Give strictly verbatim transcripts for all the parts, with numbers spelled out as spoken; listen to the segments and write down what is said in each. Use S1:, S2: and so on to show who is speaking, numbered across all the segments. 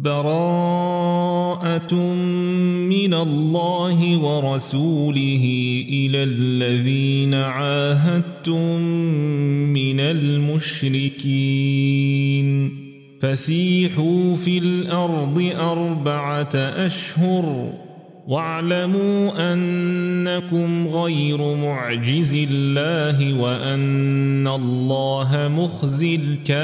S1: براءة من الله ورسوله إلى الذين عاهدتم من المشركين فسيحوا في الأرض أربعة أشهر واعلموا أنكم غير معجز الله وأن الله مخزي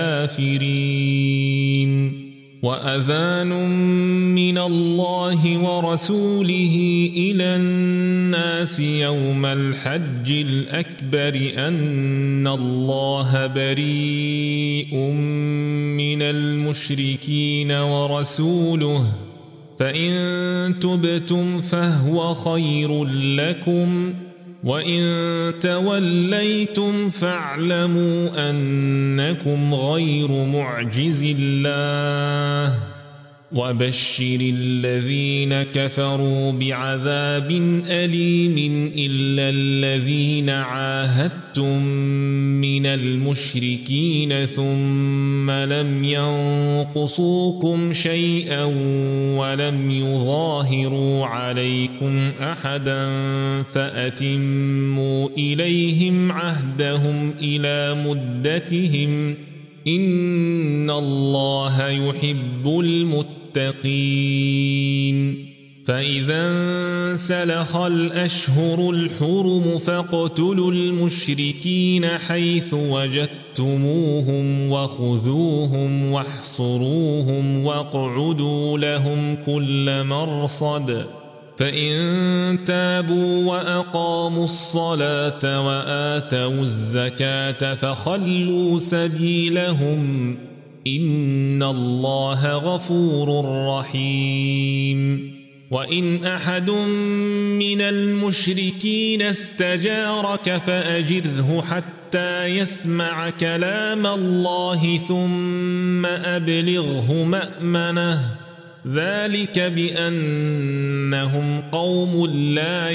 S1: الكافرين وأذان من الله ورسوله إلى الناس يوم الحج الأكبر أن الله بريء من المشركين ورسوله فإن تبتم فهو خير لكم وإن توليتم فاعلموا أنكم غير معجز الله وبشر الذين كفروا بعذاب أليم إلا الذين عاهدتم من المشركين ثم لم ينقصوكم شيئا ولم يظاهروا عليكم أحدا فأتموا إليهم عهدهم إلى مدتهم إن الله يحب المتقين فإذا انسلخ الأشهر الحرم فاقتلوا المشركين حيث وجدتموهم وخذوهم واحصروهم واقعدوا لهم كل مرصد فإن تابوا وأقاموا الصلاة وآتوا الزكاة فخلوا سبيلهم إن الله غفور رحيم وإن أحد من المشركين استجارك فأجره حتى يسمع كلام الله ثم أبلغه مأمنه ذلك بأنهم قوم لا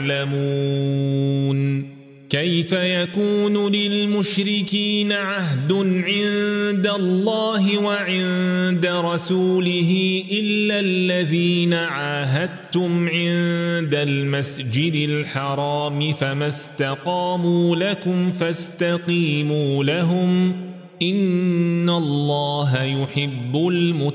S1: يعلمون كيف يكون للمشركين عهد عند الله وعند رسوله إلا الذين عاهدتم عند المسجد الحرام فما استقاموا لكم فاستقيموا لهم إن الله يحب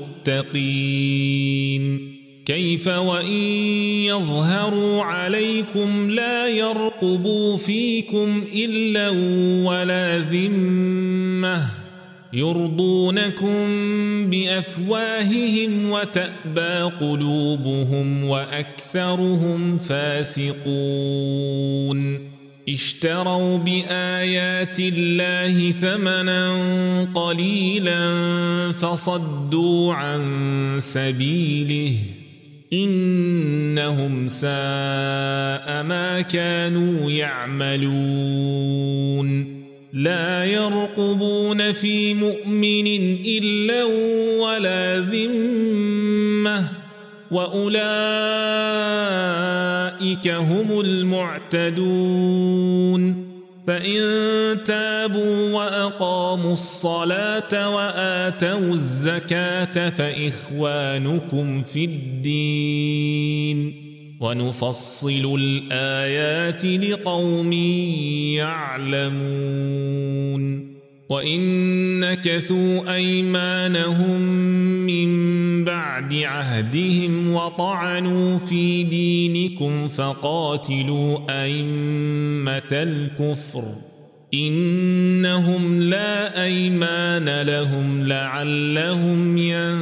S1: المتقين كيف وإن يظهروا عليكم لا يرقبوا فيكم إلا ولا ذمة يرضونكم بأفواههم وتأبى قلوبهم وأكثرهم فاسقون اشتروا بآيات الله ثمنا قليلا فصدوا عن سبيله إنهم ساء ما كانوا يعملون لا يرقبون في مؤمن إلا ولا ذمة وأولئك هم المعتدون فإن تابوا وأقاموا الصلاة وآتوا الزكاة فإخوانكم في الدين ونفصل الآيات لقوم يعلمون وإن نكثوا أيمانهم من بعد عهدهم وطعنوا في دينكم فقاتلوا أئمة الكفر إنهم لا أيمان لهم لعلهم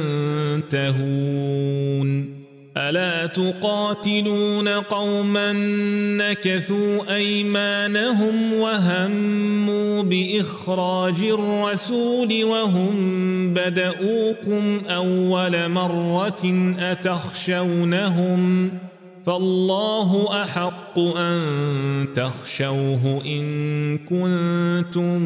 S1: ينتهون ألا تقاتلون قوما نكثوا أيمانهم وهموا بإخراج الرسول وهم بدؤوكم أول مرة أتخشونهم فالله أحق أن تخشوه إن كنتم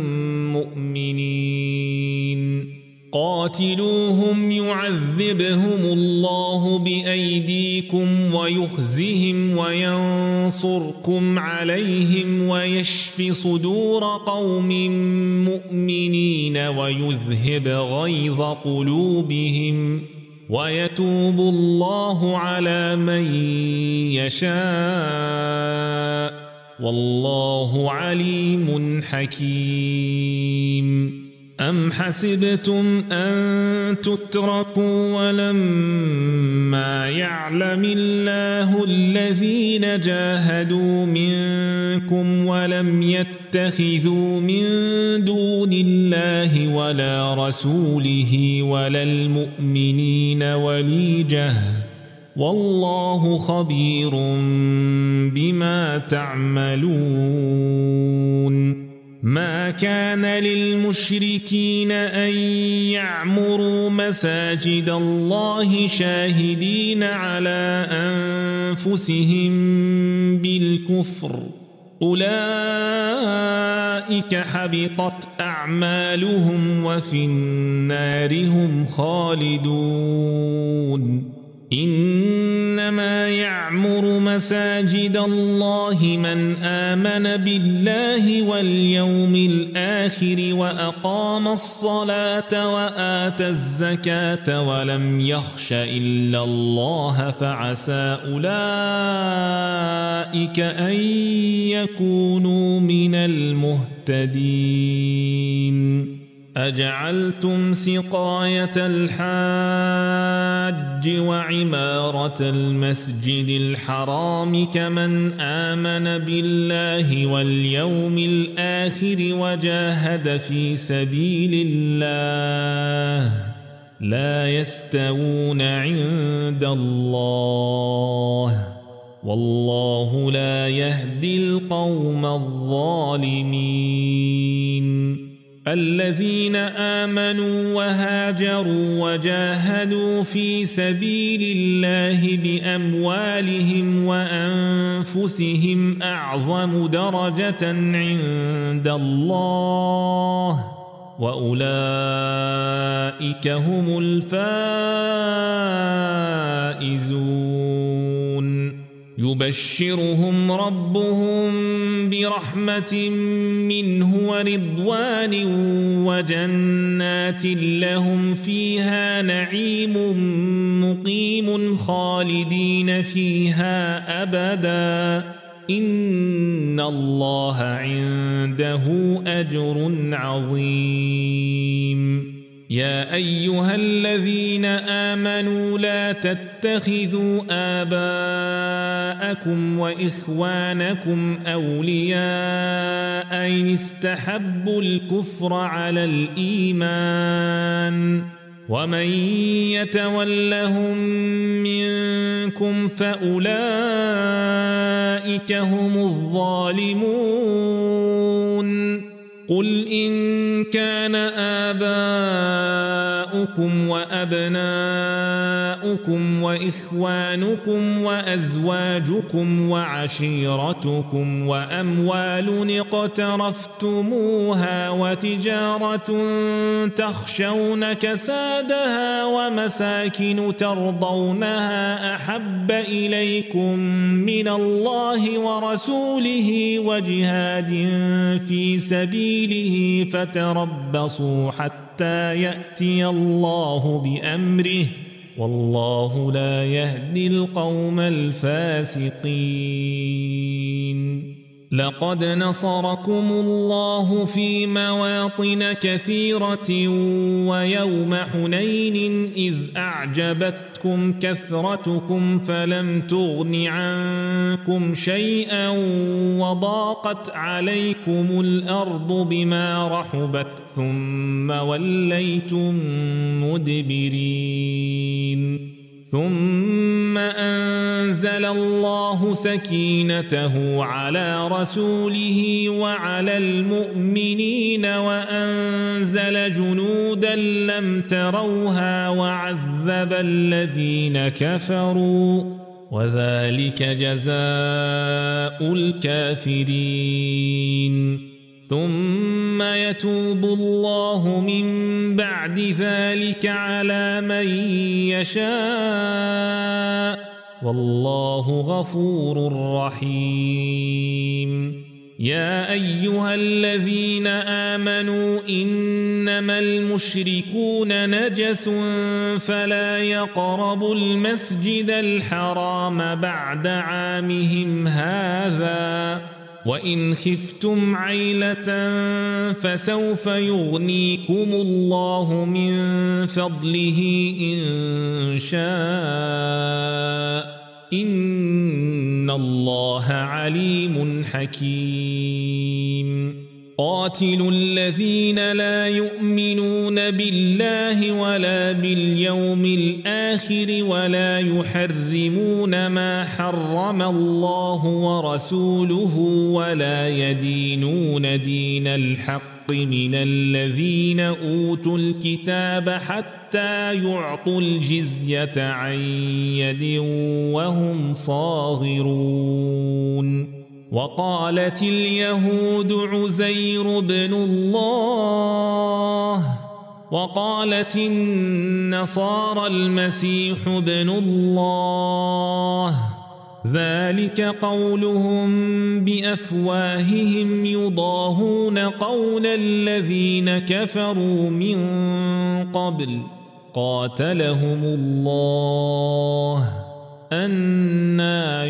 S1: مؤمنين قاتلوهم يعذبهم الله بأيديكم ويخزهم وينصركم عليهم ويشف صدور قوم مؤمنين ويذهب غيظ قلوبهم ويتوب الله على من يشاء والله عليم حكيم. أم حسبتم أن تتركوا ولما يعلم الله الذين جاهدوا منكم ولم يتخذوا من دون الله ولا رسوله ولا المؤمنين وليجة والله خبير بما تعملون. ما كان للمشركين أن يعمروا مساجد الله شاهدين على أنفسهم بالكفر أولئك حبطت أعمالهم وفي النار هم خالدون. إنما يعمر مساجد الله من آمن بالله واليوم الآخر وأقام الصلاة وآتى الزكاة ولم يخش إلا الله فعسى أولئك أن يكونوا من المهتدين. أجعلتم سقاية الحاج وعمارة المسجد الحرام كمن آمن بالله واليوم الآخر وجاهد في سبيل الله لا يستوون عند الله والله لا يهدي القوم الظالمين. الذين آمنوا وهاجروا وجاهدوا في سبيل الله بأموالهم وأنفسهم أعظم درجة عند الله وأولئك هم الفائزون. يبشرهم ربهم برحمة منه ورضوان وجنات لهم فيها نعيم مقيم خالدين فيها أبدا إن الله عنده أجر عظيم. يا أيها الذين آمنوا لا تتخذوا آباءكم وإخوانكم أولياء إن استحبوا الكفر على الإيمان ومن يتولهم منكم فأولئك هم الظالمون. قل إن كان آباؤكم وأبناؤكم وإخوانكم وأزواجكم وعشيرتكم وأموال اقترفتموها وتجارة تخشون كسادها ومساكن ترضونها أحب إليكم من الله ورسوله وجهاد في سبيله فتربصوا حتى يأتي الله بأمره والله لا يهدي القوم الفاسقين. لقد نصركم الله في مواطن كثيرة ويوم حنين إذ أعجبتكم كثرتكم فلم تغن عنكم شيئا وضاقت عليكم الأرض بما رحبت ثم وليتم مدبرين. ثم أنزل الله سكينته على رسوله وعلى المؤمنين وأنزل جنودا لم تروها وعذب الذين كفروا وذلك جزاء الكافرين. ثم يتوب الله من بعد ذلك على من يشاء والله غفور رحيم. يا أيها الذين آمنوا إنما المشركون نجس فلا يقربوا المسجد الحرام بعد عامهم هذا وإن خفتم عيلة فسوف يغنيكم الله من فضله إن شاء إن الله عليم حكيم قاتلوا الذين لا يؤمنون بالله ولا باليوم الآخر ولا يحرمون ما حرم الله ورسوله ولا يدينون دين الحق من الذين أوتوا الكتاب حتى يعطوا الجزية عن يد وهم صاغرون وقالت اليهود عزير بن الله وقالت النصارى المسيح بن الله ذلك قولهم بأفواههم يضاهون قول الذين كفروا من قبل قاتلهم الله أنى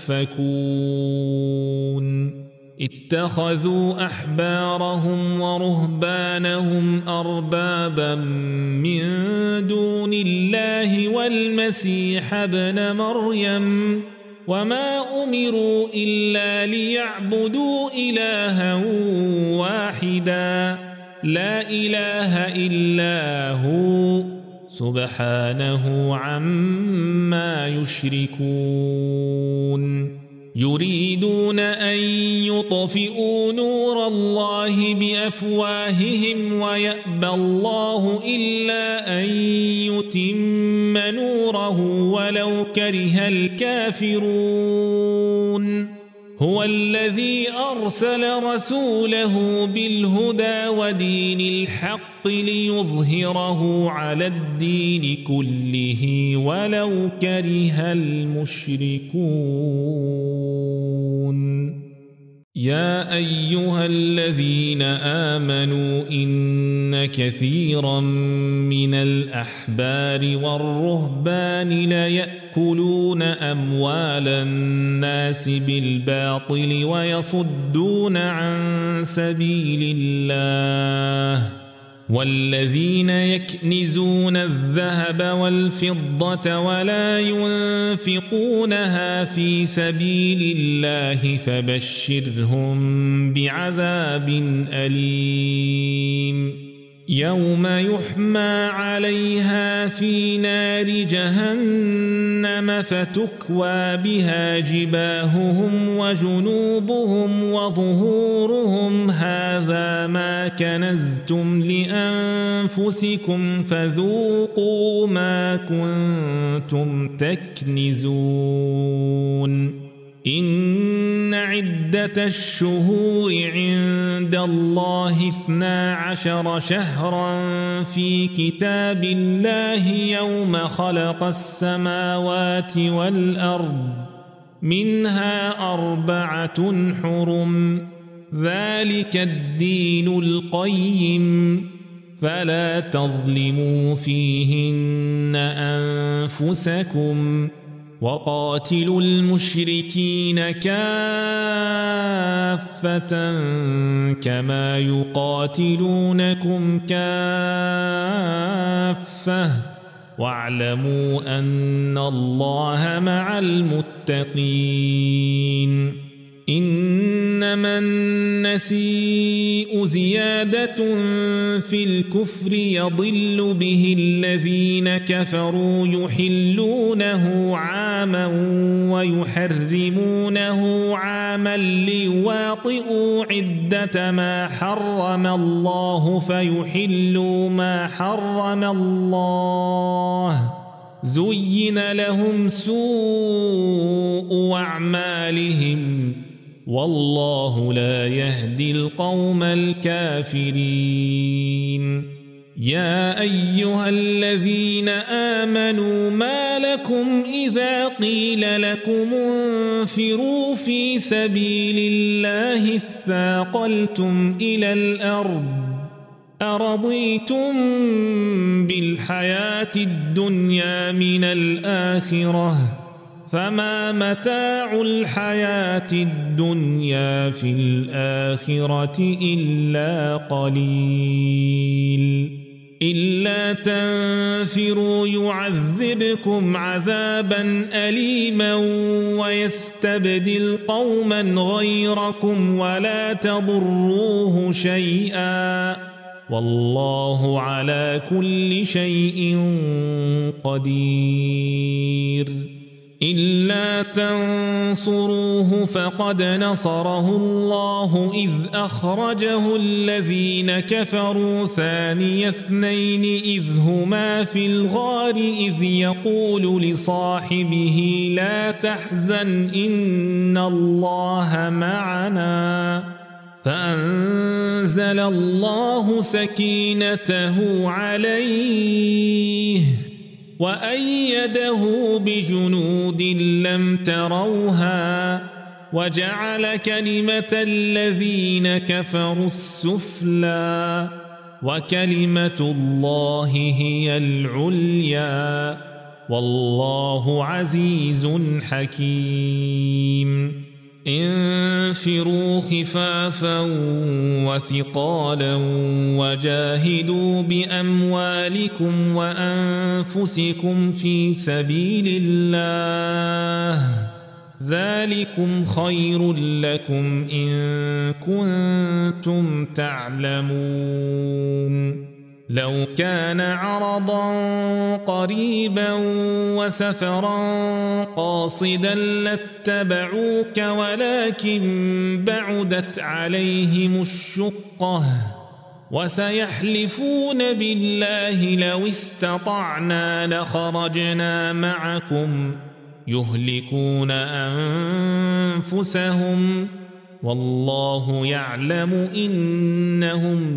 S1: يؤفكون اتخذوا أحبارهم ورهبانهم أربابا من دون الله والمسيح ابن مريم وما أمروا إلا ليعبدوا إلها واحدا لا إله إلا هو سبحانه عما يشركون يريدون أن يطفئوا نور الله بأفواههم ويأبى الله إلا أن يتم نوره ولو كره الكافرون هو الذي أرسل رسوله بالهدى ودين الحق ليظهره على الدين كله ولو كره المشركون يا أيها الذين آمنوا إن كثيرا من الأحبار والرهبان ليأكلون أموال الناس بالباطل ويصدون عن سبيل الله والذين يكنزون الذهب والفضة ولا ينفقونها في سبيل الله فبشرهم بعذاب أليم يوم يحمى عليها في نار جهنم فتكوى بها جباههم وجنوبهم وظهورهم هذا ما كنزتم لأنفسكم فذوقوا ما كنتم تكنزون إن عدة الشهور عند الله اثنا عشر شهرا في كتاب الله يوم خلق السماوات والأرض منها أربعة حرم ذلك الدين القيم فلا تظلموا فيهن أنفسكم وقاتلوا المشركين كافة كما يقاتلونكم كافة واعلموا أن الله مع المتقين إنما النسيء زيادة في الكفر يضل به الذين كفروا يحلونه عاما ويحرمونه عاما ليواطئوا عدة ما حرم الله فيحلوا ما حرم الله زين لهم سوء أعمالهم والله لا يهدي القوم الكافرين يا أيها الذين آمنوا ما لكم إذا قيل لكم انفروا في سبيل الله اثاقلتم إلى الأرض أرضيتم بالحياة الدنيا من الآخرة فما متاع الحياة الدنيا في الآخرة إلا قليل إلا تنفروا يعذبكم عذابا أليما ويستبدل قوما غيركم ولا تضروه شيئا والله على كل شيء قدير إلا تنصروه فقد نصره الله إذ أخرجه الذين كفروا ثاني اثنين إذ هما في الغار إذ يقول لصاحبه لا تحزن إن الله معنا فأنزل الله سكينته عليه وأيده بجنود لم تروها وجعل كلمة الذين كفروا السفلى وكلمة الله هي العليا والله عزيز حكيم انفروا خفافا وثقالا وجاهدوا بأموالكم وأنفسكم في سبيل الله ذلكم خير لكم إن كنتم تعلمون لو كان عرضا قريبا وسفرا قاصدا لاتبعوك ولكن بعدت عليهم الشقة وسيحلفون بالله لو استطعنا لخرجنا معكم يهلكون أنفسهم والله يعلم إنهم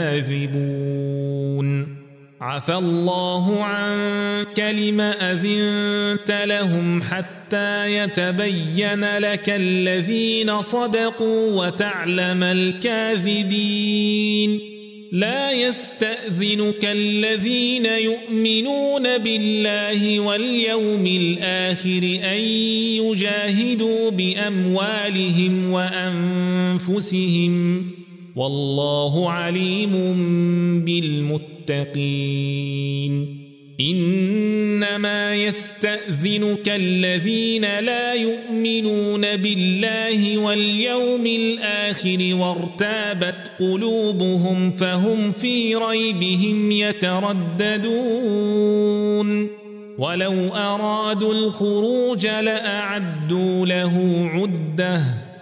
S1: لكاذبون عفى الله عنك لم أذنت لهم حتى يتبين لك الذين صدقوا وتعلم الكاذبين لا يستأذنك الذين يؤمنون بالله واليوم الآخر أن يجاهدوا بأموالهم وأنفسهم والله عليم بالمتقين إنما يستأذنك الذين لا يؤمنون بالله واليوم الآخر وارتابت قلوبهم فهم في ريبهم يترددون ولو أرادوا الخروج لأعدوا له عدة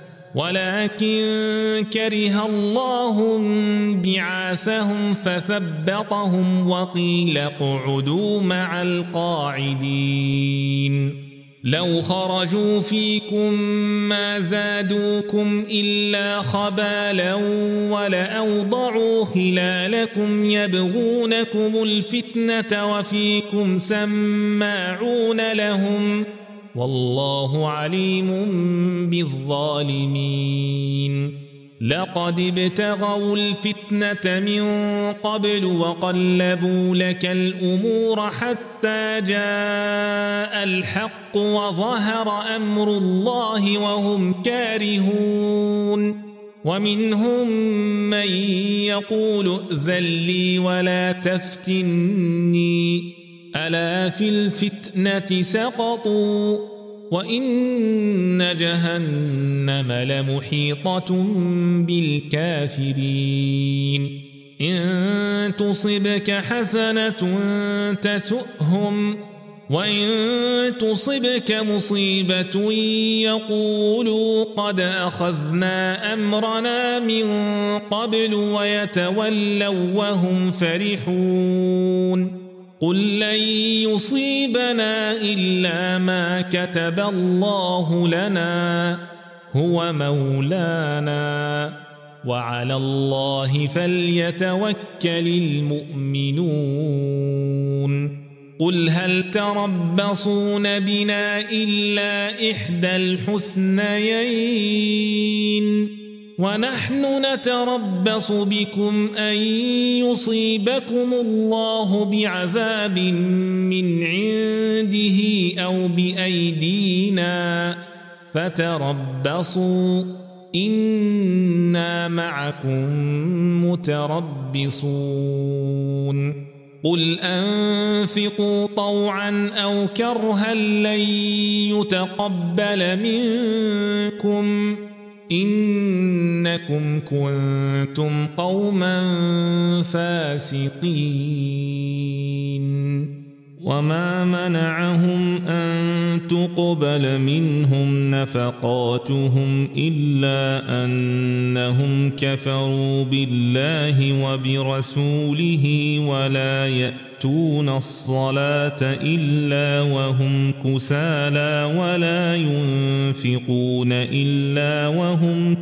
S1: ولكن كره الله بعاثهم فثبطهم وقيل اقعدوا مع القاعدين لو خرجوا فيكم ما زادوكم إلا خبالا ولأوضعوا خلالكم يبغونكم الفتنة وفيكم سماعون لهم والله عليم بالظالمين لقد ابتغوا الفتنة من قبل وقلبوا لك الأمور حتى جاء الحق وظهر أمر الله وهم كارهون ومنهم من يقول ائذن لي ولا تفتني ألا في الفتنة سقطوا وإن جهنم لمحيطة بالكافرين إن تصبك حسنة تسؤهم وإن تصبك مصيبة يقولوا قد أخذنا أمرنا من قبل ويتولوا وهم فرحون قل لن يصيبنا إلا ما كتب الله لنا هو مولانا وعلى الله فليتوكل المؤمنون قل هل تربصون بنا إلا إحدى الحسنيين ونحن نتربص بكم أن يصيبكم الله بعذاب من عنده أو بأيدينا فتربصوا إنا معكم متربصون قل أنفقوا طوعا أو كرها لن يتقبل منكم إنكم كنتم قوما فاسقين وما منعهم أن تقبل منهم نفقاتهم إلا أنهم كفروا بالله وبرسوله ولا يأتون الصلاة إلا وهم كسالى ولا ينفقون إلا وهم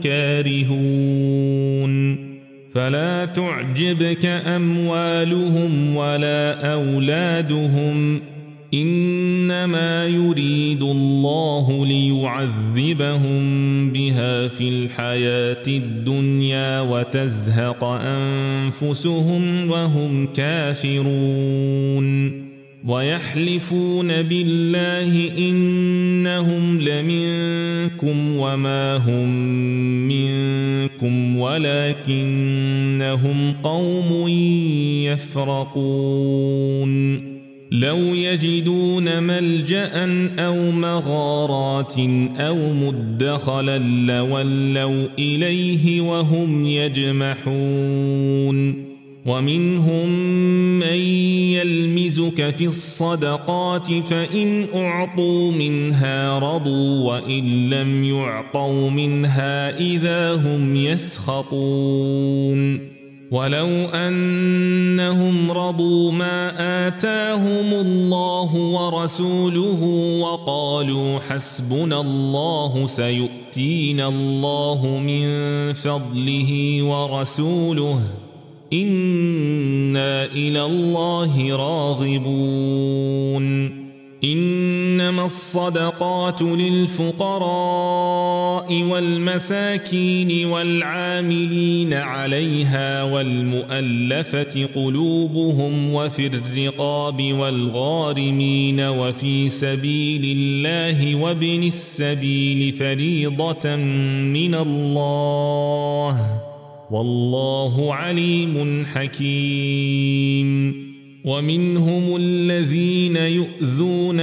S1: كارهون فلا تعجبك أموالهم ولا أولادهم إنما يريد الله ليعذبهم بها في الحياة الدنيا وتزهق أنفسهم وهم كافرون ويحلفون بالله إنهم لمنكم وما هم منكم ولكنهم قوم يفرقون لو يجدون ملجأ أو مغارات أو مدخلا لولوا إليه وهم يجمحون ومنهم من يلمزك في الصدقات فإن أعطوا منها رضوا وإن لم يعطوا منها إذا هم يسخطون ولو أنهم رضوا ما آتاهم الله ورسوله وقالوا حسبنا الله سيؤتينا الله من فضله ورسوله إنا إلى الله راغبون إنما الصدقات للفقراء والمساكين والعاملين عليها والمؤلفة قلوبهم وفي الرقاب والغارمين وفي سبيل الله وابن السبيل فريضة من الله والله عليم حكيم ومنهم الذين يؤذون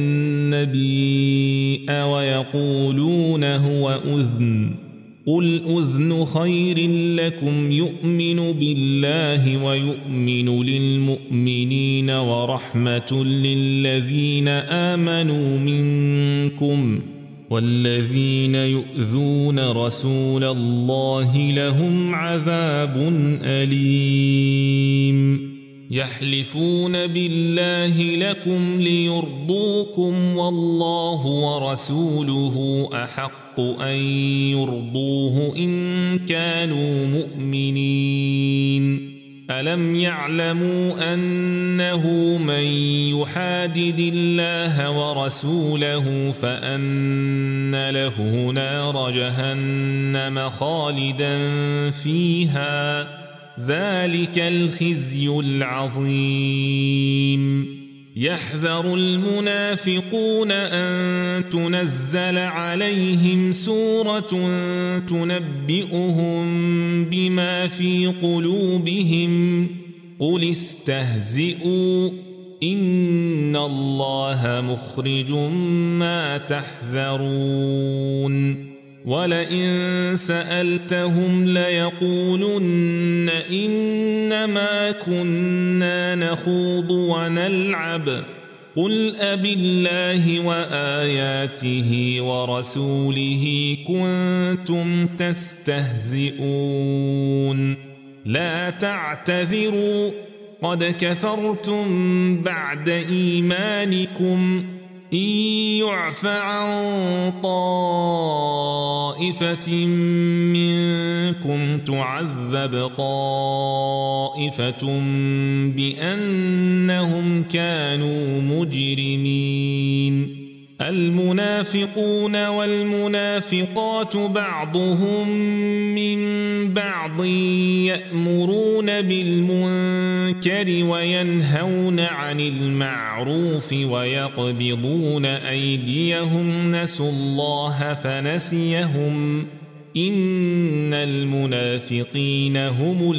S1: النبي ويقولون هو أذن قل أذن خير لكم يؤمن بالله ويؤمن للمؤمنين ورحمة للذين آمنوا منكم والذين يؤذون رسول الله لهم عذاب أليم يحلفون بالله لكم ليرضوكم والله ورسوله أحق أن يرضوه إن كانوا مؤمنين ألم يعلموا أنه من يحادد الله ورسوله فأن له نار جهنم خالدا فيها ذلك الخزي العظيم يحذر المنافقون أن تنزل عليهم سورة تنبئهم بما في قلوبهم قل استهزئوا إن الله مخرج ما تحذرون ولئن سألتهم ليقولن إنما كنا نخوض ونلعب قل أبالله وآياته ورسوله كنتم تستهزئون لا تعتذروا قد كفرتم بعد إيمانكم إن يعف عن طائفة منكم تعذب طائفة بأنهم كانوا مجرمين المنافقون والمنافقات بعضهم من بعض يأمرون بالمنكر وينهون عن المعروف ويقبضون أيديهم نسوا الله فنسيهم إن المنافقين هم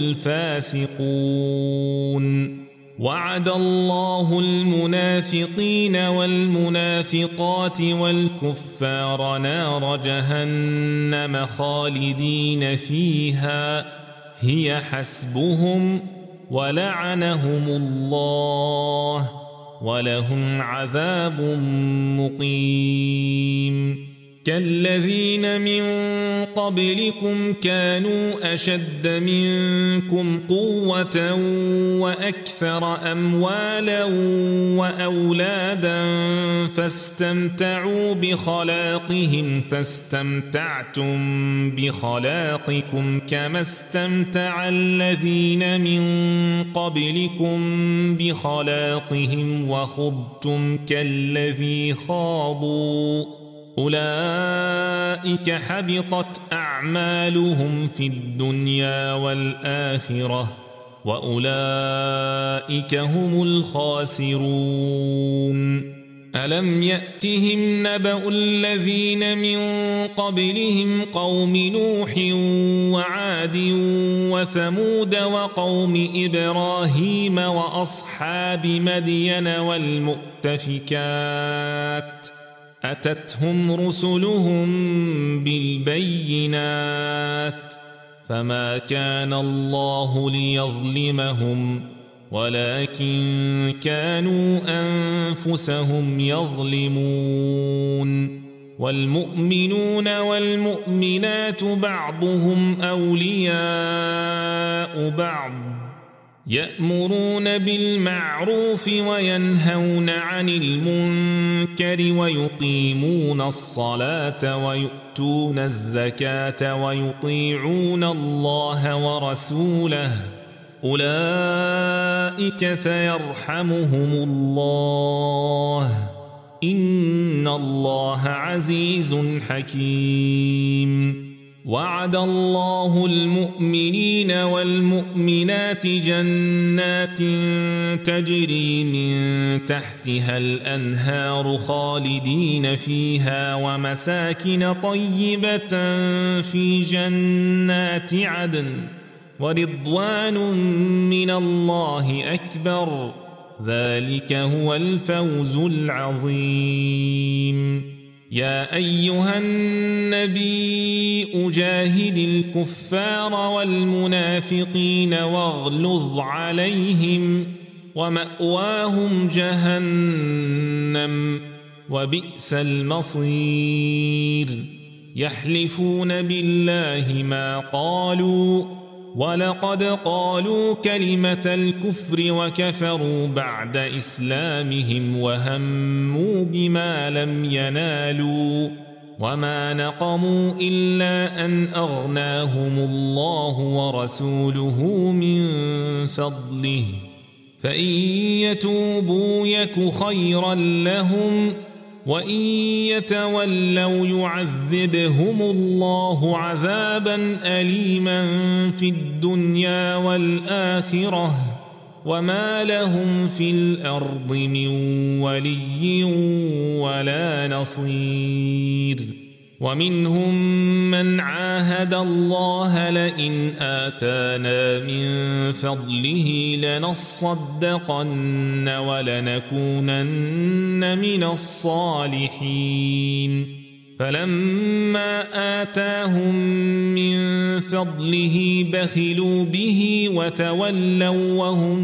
S1: الفاسقون وعد الله المنافقين والمنافقات والكفار نار جهنم خالدين فيها هي حسبهم ولعنهم الله ولهم عذاب مقيم كالذين من قبلكم كانوا أشد منكم قوة وأكثر أموالا وأولادا فاستمتعوا بخلاقهم فاستمتعتم بخلاقكم كما استمتع الذين من قبلكم بخلاقهم وخضتم كالذي خاضوا أولئك حبطت أعمالهم في الدنيا والآخرة وأولئك هم الخاسرون ألم يأتهم نبأ الذين من قبلهم قوم نوح وعاد وثمود وقوم إبراهيم وأصحاب مدين والمؤتفكات أتتهم رسلهم بالبينات فما كان الله ليظلمهم ولكن كانوا أنفسهم يظلمون والمؤمنون والمؤمنات بعضهم أولياء بعض يأمرون بالمعروف وينهون عن المنكر ويقيمون الصلاة ويؤتون الزكاة ويطيعون الله ورسوله أولئك سيرحمهم الله إن الله عزيز حكيم وعد الله المؤمنين والمؤمنات جنات تجري من تحتها الأنهار خالدين فيها ومساكن طيبة في جنات عدن ورضوان من الله أكبر ذلك هو الفوز العظيم يا أيها النبي أجاهد الكفار والمنافقين واغلظ عليهم ومأواهم جهنم وبئس المصير يحلفون بالله ما قالوا ولقد قالوا كلمة الكفر وكفروا بعد إسلامهم وهموا بما لم ينالوا وما نقموا إلا أن أغناهم الله ورسوله من فضله فإن يتوبوا يك خيرا لهم وإن يتولوا يعذبهم الله عذابا أليما في الدنيا والآخرة وما لهم في الأرض من ولي ولا نصير ومنهم من عاهد الله لئن آتانا من فضله لنصدقن ولنكونن من الصالحين فلما آتاهم من فضله بخلوا به وتولوا وهم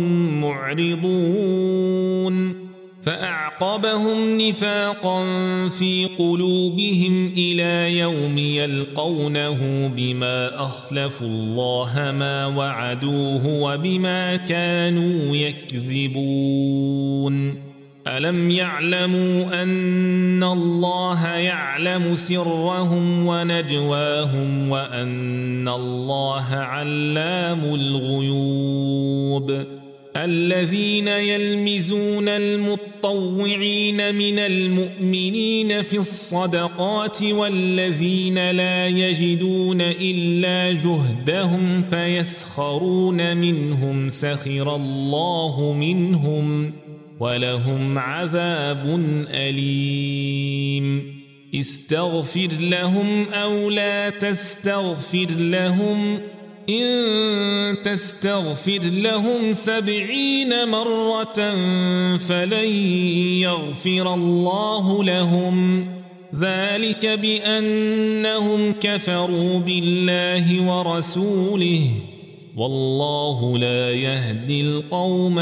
S1: معرضون فأعقبهم نفاقا في قلوبهم إلى يوم يلقونه بما أخلفوا الله ما وعدوه وبما كانوا يكذبون ألم يعلموا أن الله يعلم سرهم ونجواهم وأن الله علام الغيوب الذين يلمزون المتطوعين من المؤمنين في الصدقات والذين لا يجدون إلا جهدهم فيسخرون منهم سخر الله منهم ولهم عذاب أليم استغفر لهم أو لا تستغفر لهم إن تستغفر لهم سبعين مرة فلن يغفر الله لهم ذلك بأنهم كفروا بالله ورسوله والله لا يهدي القوم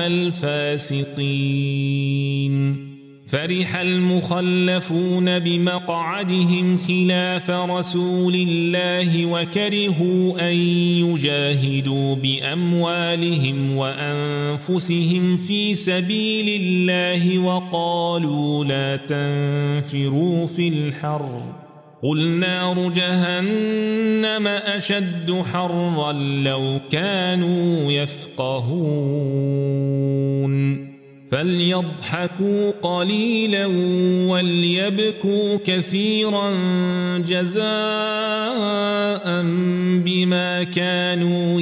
S1: الفاسقين فرح المخلفون بمقعدهم خلاف رسول الله وكرهوا أن يجاهدوا بأموالهم وأنفسهم في سبيل الله وقالوا لا تنفروا في الحر قل نار جهنم أشد حرا لو كانوا يفقهون فليضحكوا قليلا وليبكوا كثيرا جزاء بما كانوا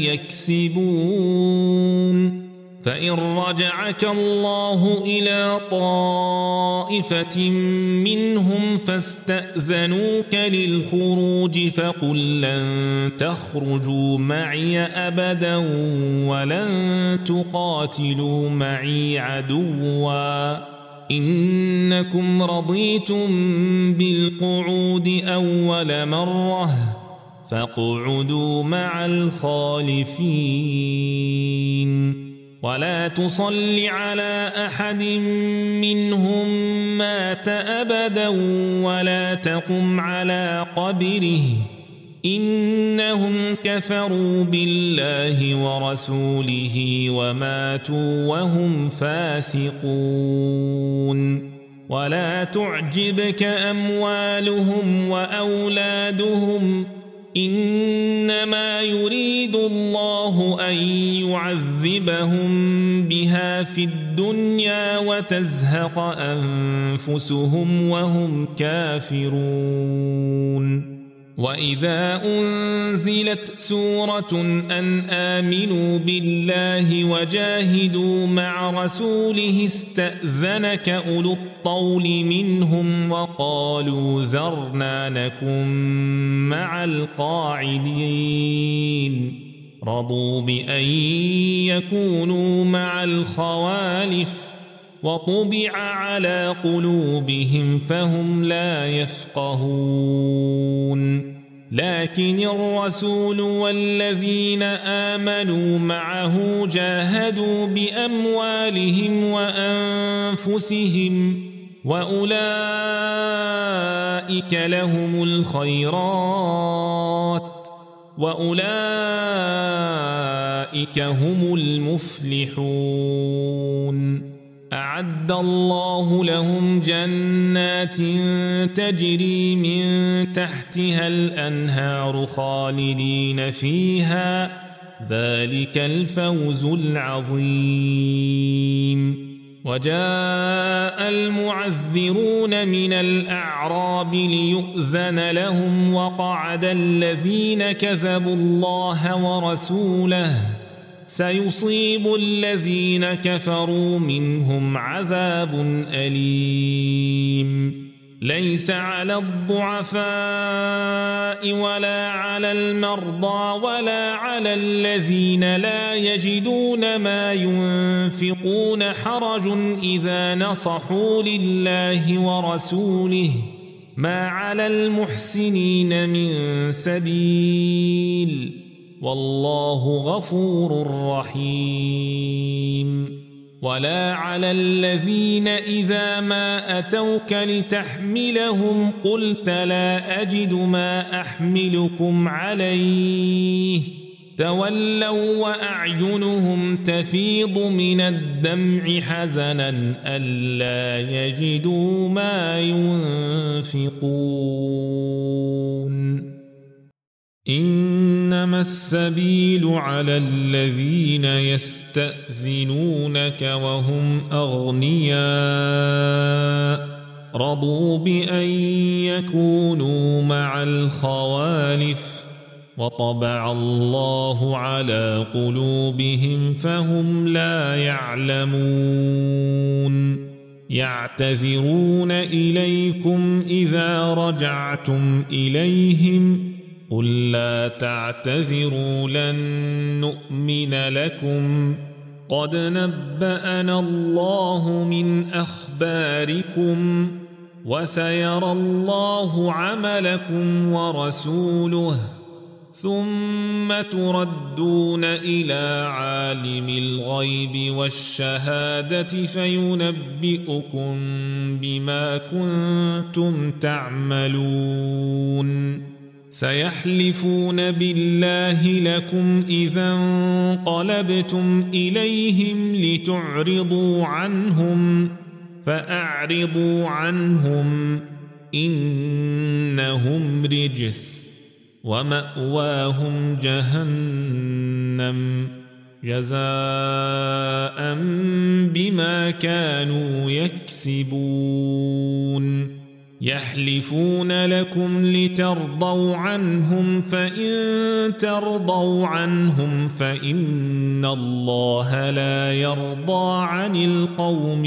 S1: يكسبون فإن رجعك الله إلى طائفة منهم فاستأذنوك للخروج فقل لن تخرجوا معي أبدا ولن تقاتلوا معي عدوا إنكم رضيتم بالقعود أول مرة فاقعدوا مع الخالفين ولا تصل على أحد منهم مات أبدا ولا تقم على قبره إنهم كفروا بالله ورسوله وماتوا وهم فاسقون ولا تعجبك أموالهم وأولادهم إنما يريد الله أن يعذبهم بها في الدنيا وتزهق أنفسهم وهم كافرون وإذا أنزلت سورة أن آمنوا بالله وجاهدوا مع رسوله استأذنك أولو الطول منهم وقالوا ذرنا نكن مع القاعدين رضوا بأن يكونوا مع الخوالف وطبع على قلوبهم فهم لا يفقهون لكن الرسول والذين آمنوا معه جاهدوا بأموالهم وأنفسهم وأولئك لهم الخيرات وأولئك هم المفلحون أعد الله لهم جنات تجري من تحتها الأنهار خالدين فيها ذلك الفوز العظيم وجاء المعذرون من الأعراب ليؤذن لهم وقعد الذين كذبوا الله ورسوله سيصيب الذين كفروا منهم عذاب أليم ليس على الضعفاء ولا على المرضى ولا على الذين لا يجدون ما ينفقون حرج إذا نصحوا لله ورسوله ما على المحسنين من سبيل والله غفور رحيم ولا على الذين إذا ما أتوك لتحملهم قلت لا أجد ما أحملكم عليه تولوا وأعينهم تفيض من الدمع حزنا ألا يجدوا ما ينفقون إنما السبيل على الذين يستأذنونك وهم أغنياء رضوا بأن يكونوا مع الخوالف وطبع الله على قلوبهم فهم لا يعلمون يعتذرون إليكم إذا رجعتم إليهم قل لا تعتذروا لن نؤمن لكم قد نبأنا الله من أخباركم وسيرى الله عملكم ورسوله ثم تردون إلى عالم الغيب والشهادة فينبئكم بما كنتم تعملون سيحلفون بالله لكم إذا انقلبتم إليهم لتعرضوا عنهم فأعرضوا عنهم إنهم رجس ومأواهم جهنم جزاء بما كانوا يكسبون يحلفون لكم لترضوا عنهم فإن ترضوا عنهم فإن الله لا يرضى عن القوم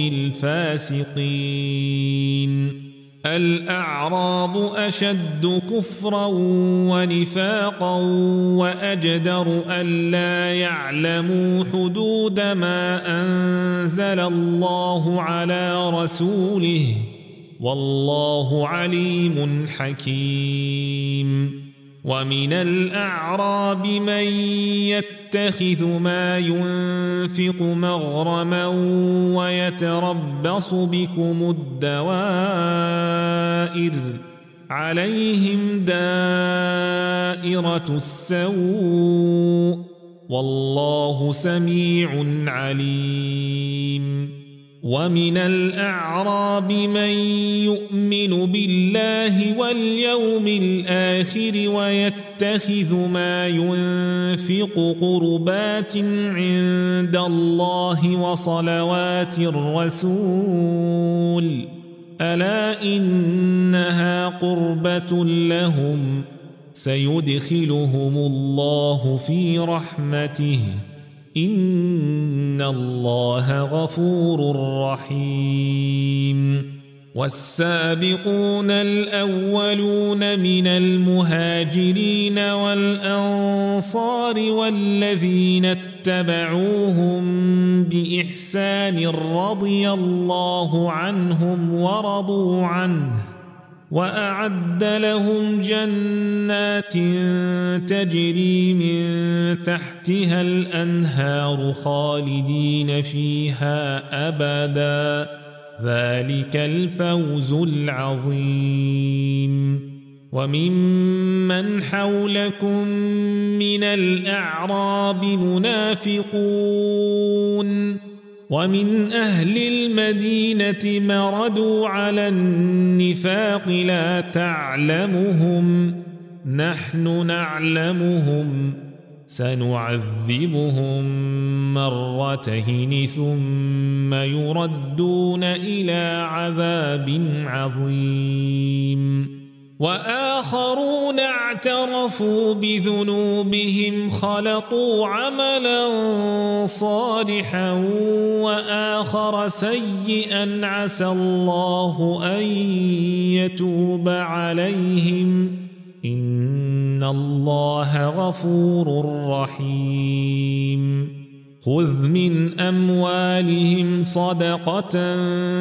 S1: الفاسقين الأعراب أشد كفرا ونفاقا وأجدر ألا يعلموا حدود ما أنزل الله على رسوله والله عليم حكيم ومن الأعراب من يتخذ ما ينفق مغرما ويتربص بكم الدوائر عليهم دائرة السوء والله سميع عليم ومن الأعراب من يؤمن بالله واليوم الآخر ويتخذ ما ينفق قربات عند الله وصلوات الرسول ألا إنها قربة لهم سيدخلهم الله في رحمته إن الله غفور رحيم والسابقون الأولون من المهاجرين والأنصار والذين اتبعوهم بإحسان رضي الله عنهم ورضوا عنه وأعد لهم جنات تجري من تحتها الأنهار خالدين فيها أبدا ذلك الفوز العظيم وممن حولكم من الأعراب منافقون ومن أهل المدينة مردوا على النفاق لا تعلمهم نحن نعلمهم سنعذبهم مرتين ثم يردون إلى عذاب عظيم وآخرون اعترفوا بذنوبهم خلطوا عملا صالحا وآخر سيئا عسى الله أن يتوب عليهم إن الله غفور رحيم خذ من أموالهم صدقة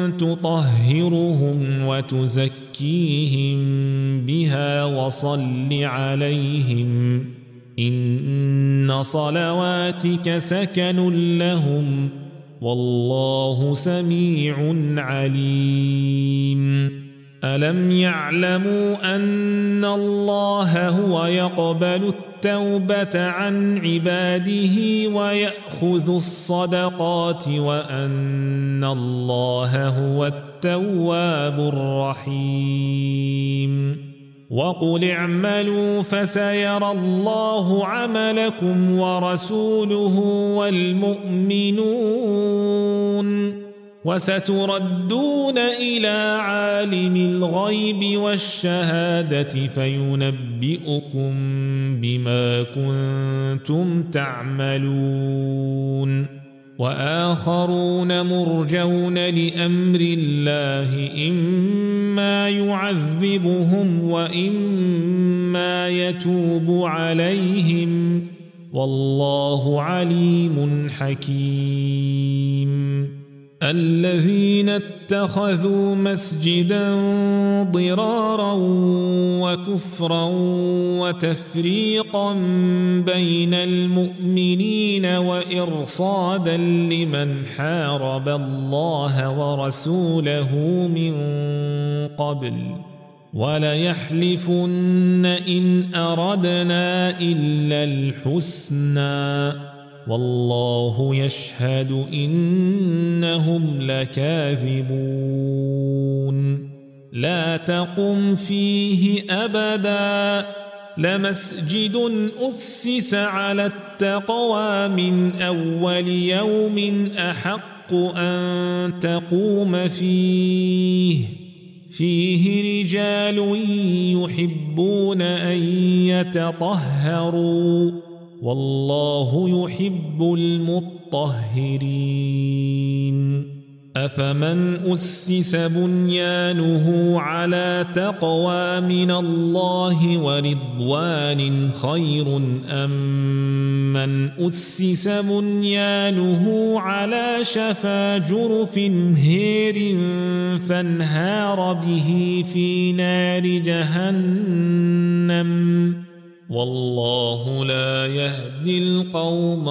S1: تطهرهم وتزكيهم بها وصل عليهم إن صلواتك سكن لهم والله سميع عليم ألم يعلموا أن الله هو يقبل التوبة عن عباده ويأخذ الصدقات وأن الله هو التواب الرحيم وقل اعملوا فسيرى الله عملكم ورسوله والمؤمنون وستردون إلى عالم الغيب والشهادة فينبئكم بما كنتم تعملون وآخرون مرجون لأمر الله إما يعذبهم وإما يتوب عليهم والله عليم حكيم الذين اتخذوا مسجدا ضرارا وكفرا وتفريقا بين المؤمنين وإرصادا لمن حارب الله ورسوله من قبل وليحلفن إن أردنا إلا الحسنى والله يشهد إنهم لكاذبون لا تقم فيه أبدا لمسجد أسس على التقوى من أول يوم أحق أن تقوم فيه فيه رجال يحبون أن يتطهروا والله يحب المطهرين أفمن أسس بنيانه على تقوى من الله ورضوان خير أم من أسس بنيانه على شفا جرف هير فانهار به في نار جهنم والله لا يهدي القوم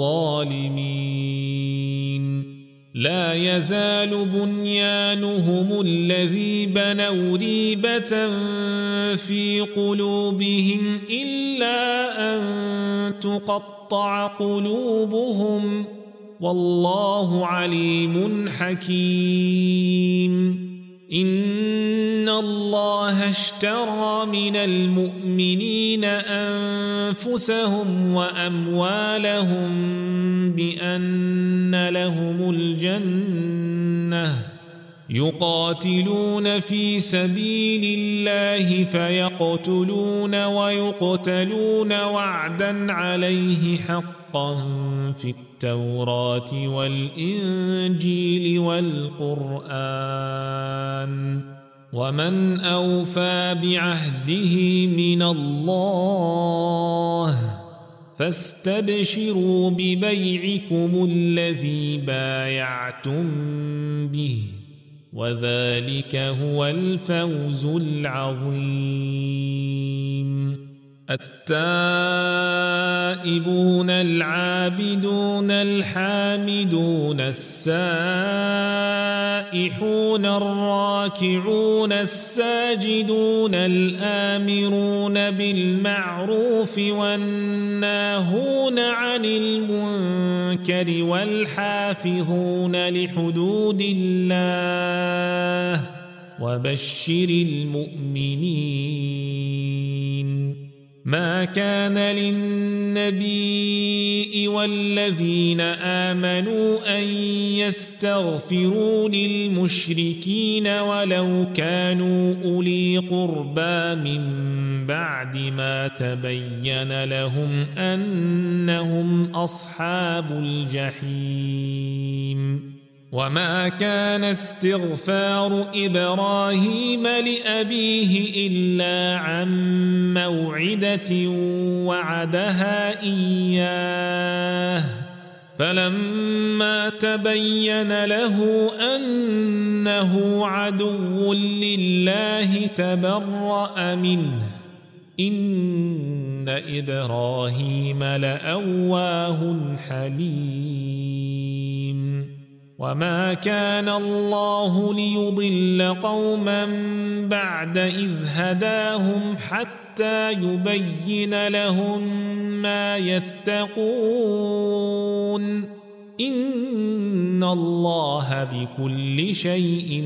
S1: الظالمين لا يزال بنيانهم الذي بنوا ريبة في قلوبهم إلا أن تقطع قلوبهم والله عليم حكيم إن الله اشترى من المؤمنين أنفسهم وأموالهم بأن لهم الجنة يقاتلون في سبيل الله فيقتلون ويقتلون وعدا عليه حقا في التوراة والإنجيل والقرآن ومن أوفى بعهده من الله فاستبشروا ببيعكم الذي بايعتم به وذلك هو الفوز العظيم التائبون العابدون الحامدون السائحون الراكعون الساجدون الآمرون بالمعروف والناهون عن المنكر والحافظون لحدود الله وبشر المؤمنين ما كان للنبي والذين آمنوا أن يستغفروا للمشركين ولو كانوا أولي قربى من بعد ما تبين لهم أنهم أصحاب الجحيم وما كان استغفار إبراهيم لأبيه إلا عن موعدة وعدها إياه فلما تبين له أنه عدو لله تبرأ منه إن إبراهيم لأواه حليم وما كان الله ليضل قوما بعد إذ هداهم حتى يبين لهم ما يتقون إن الله بكل شيء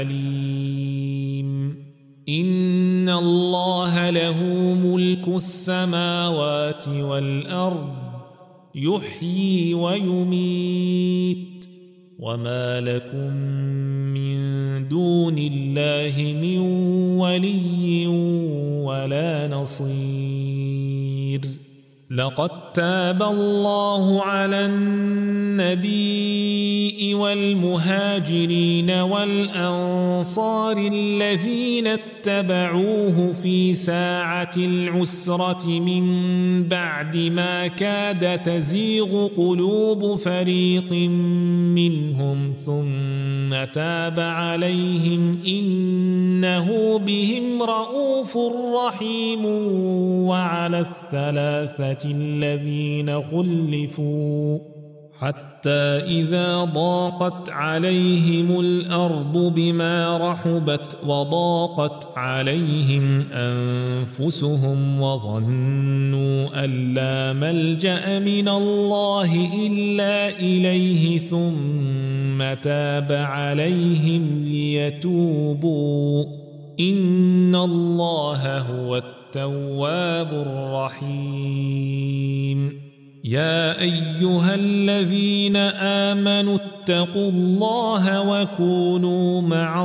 S1: عليم إن الله له ملك السماوات والأرض يحيي ويميت وما لكم من دون الله من ولي ولا نصير لقد تاب الله على النبي والمهاجرين والأنصار الذين اتبعوه في ساعة العسرة من بعد ما كاد تزيغ قلوب فريق منهم ثم تاب عليهم إنه بهم رؤوف رحيم وعلى الثلاثة الذين خلفوا حتى إذا ضاقت عليهم الأرض بما رحبت وضاقت عليهم أنفسهم وظنوا أن لا ملجأ من الله إلا إليه ثم تاب عليهم ليتوبوا إن الله هو التواب الرحيم يا أيها الذين آمنوا اتقوا الله وكونوا مع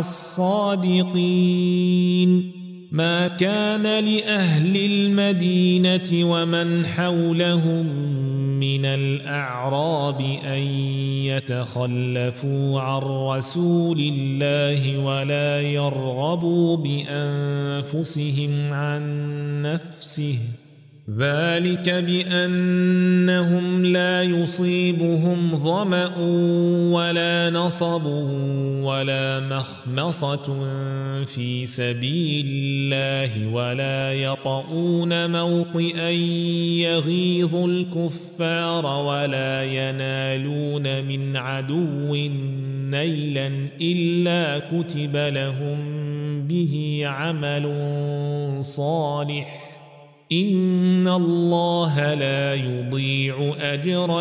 S1: الصادقين ما كان لأهل المدينة ومن حولهم من الأعراب أن يتخلفوا عن رسول الله ولا يرغبوا بأنفسهم عن نفسه ذلك بأنهم لا يصيبهم ظمأ ولا نصب ولا مخمصة في سبيل الله ولا يطؤون موطئا يغيظ الكفار ولا ينالون من عدو نيلا إلا كتب لهم به عمل صالح إن الله لا يضيع أجر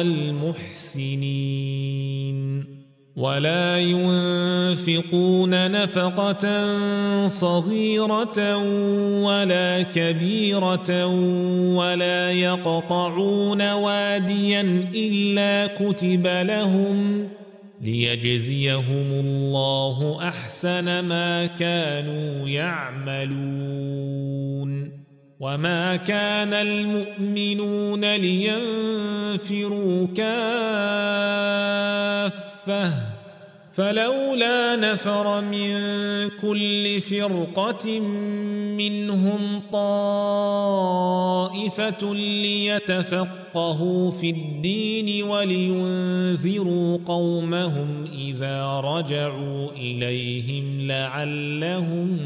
S1: المحسنين ولا ينفقون نفقة صغيرة ولا كبيرة ولا يقطعون واديا إلا كتب لهم ليجزيهم الله أحسن ما كانوا يعملون وما كان المؤمنون لينفروا كافة فلولا نفر من كل فرقة منهم طائفة ليتفقهوا في الدين ولينذروا قومهم إذا رجعوا إليهم لعلهم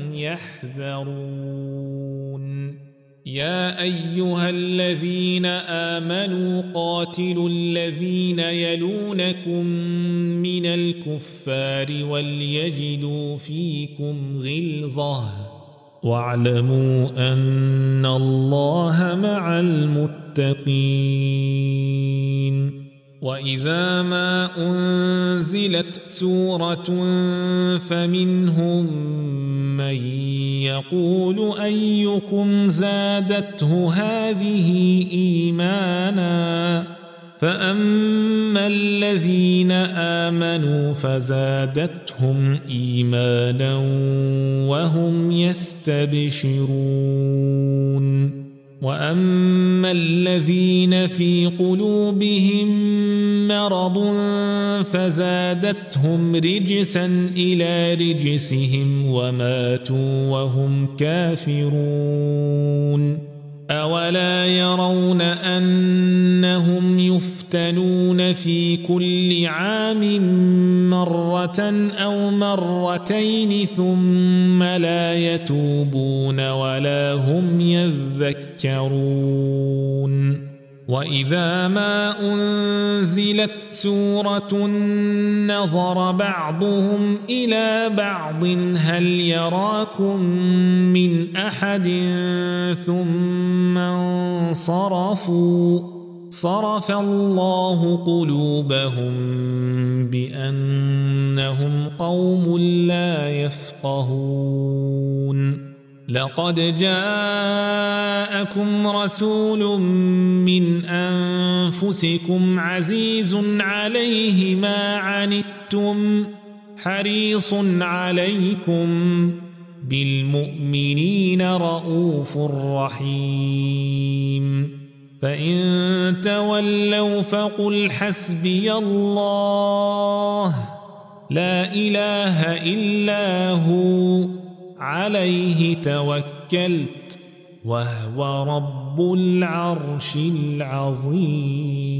S1: يحذرون يا أيها الذين آمنوا قاتلوا الذين يلونكم من الكفار وليجدوا فيكم غلظة واعلموا أن الله مع المتقين وإذا ما أنزلت سورة فمنهم من يقول أيكم زادته هذه إيمانا فأما الذين آمنوا فزادتهم إيمانا وهم يستبشرون وأما الذين في قلوبهم مرض فزادتهم رجسا إلى رجسهم وماتوا وهم كافرون أولا يرون أنهم يفتنون في كل عام مرة أو مرتين ثم لا يتوبون ولا هم يذكرون وإذا ما أنزلت سورة نظر بعضهم إلى بعض هل يراكم من أحد ثم انصرفوا صرف الله قلوبهم بأنهم قوم لا يفقهون لقد جاءكم رسول من أنفسكم عزيز عليه ما عنتم حريص عليكم بالمؤمنين رؤوف رحيم فإن تولوا فقل حسبي الله لا إله إلا هو عليه توكلت وهو رب العرش العظيم.